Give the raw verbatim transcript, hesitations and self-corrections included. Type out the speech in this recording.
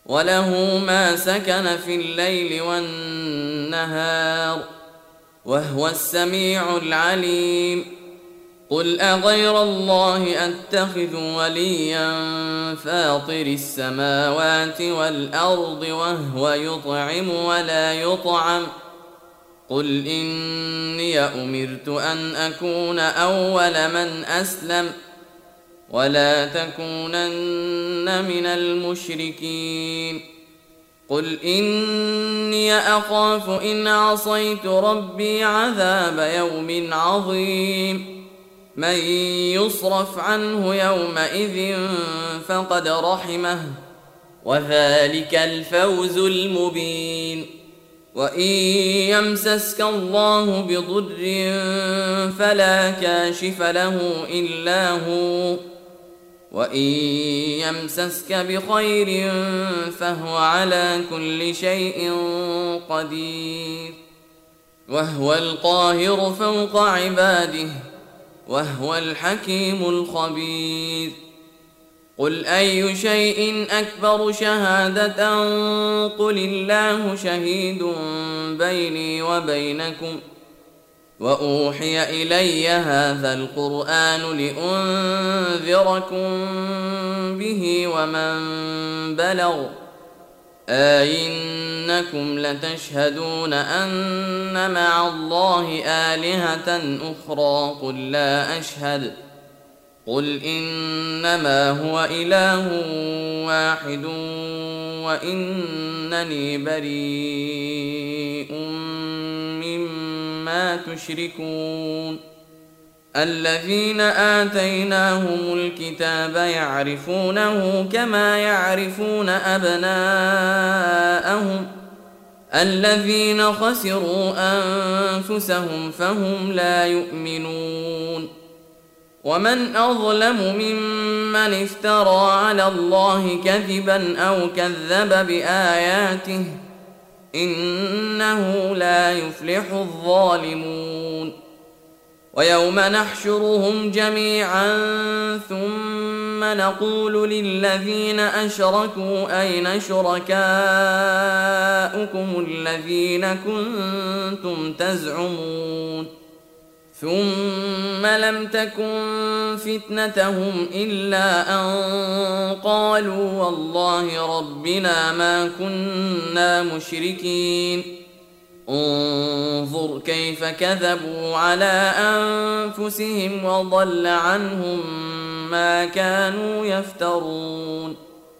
وله ما سكن في الليل والنهار وهو السميع العليم. قل أغير الله أتخذ وليا فاطر السماوات والأرض وهو يطعم ولا يطعم قل إني أمرت أن أكون أول من أسلم ولا تكونن من المشركين. قل إني أخاف إن عصيت ربي عذاب يوم عظيم. من يصرف عنه يومئذ فقد رحمه وذلك الفوز المبين. وإن يمسسك الله بضر فلا كاشف له إلا هو وإن يمسسك بخير فهو على كل شيء قدير. وهو القاهر فوق عباده وهو الحكيم الخبير. قل أي شيء أكبر شهادة قل الله شهيد بيني وبينكم وأوحي إلي هذا القرآن لأنذركم به ومن بلغ أئنكم لتشهدون أن مع الله آلهة أخرى قل لا أشهد قل إنما هو إله واحد وإنني بريء مما تشركون. الذين آتيناهم الكتاب يعرفونه كما يعرفون أبناءهم الذين خسروا أنفسهم فهم لا يؤمنون. ومن أظلم ممن افترى على الله كذبا أو كذب بآياته إنه لا يفلح الظالمون. ويوم نحشرهم جميعا ثم نقول للذين أشركوا أين شركاؤكم الذين كنتم تزعمون ثم لم تكن فتنتهم إلا أن قالوا والله ربنا ما كنا مشركين. انظر كيف كذبوا على أنفسهم وضل عنهم ما كانوا يفترون.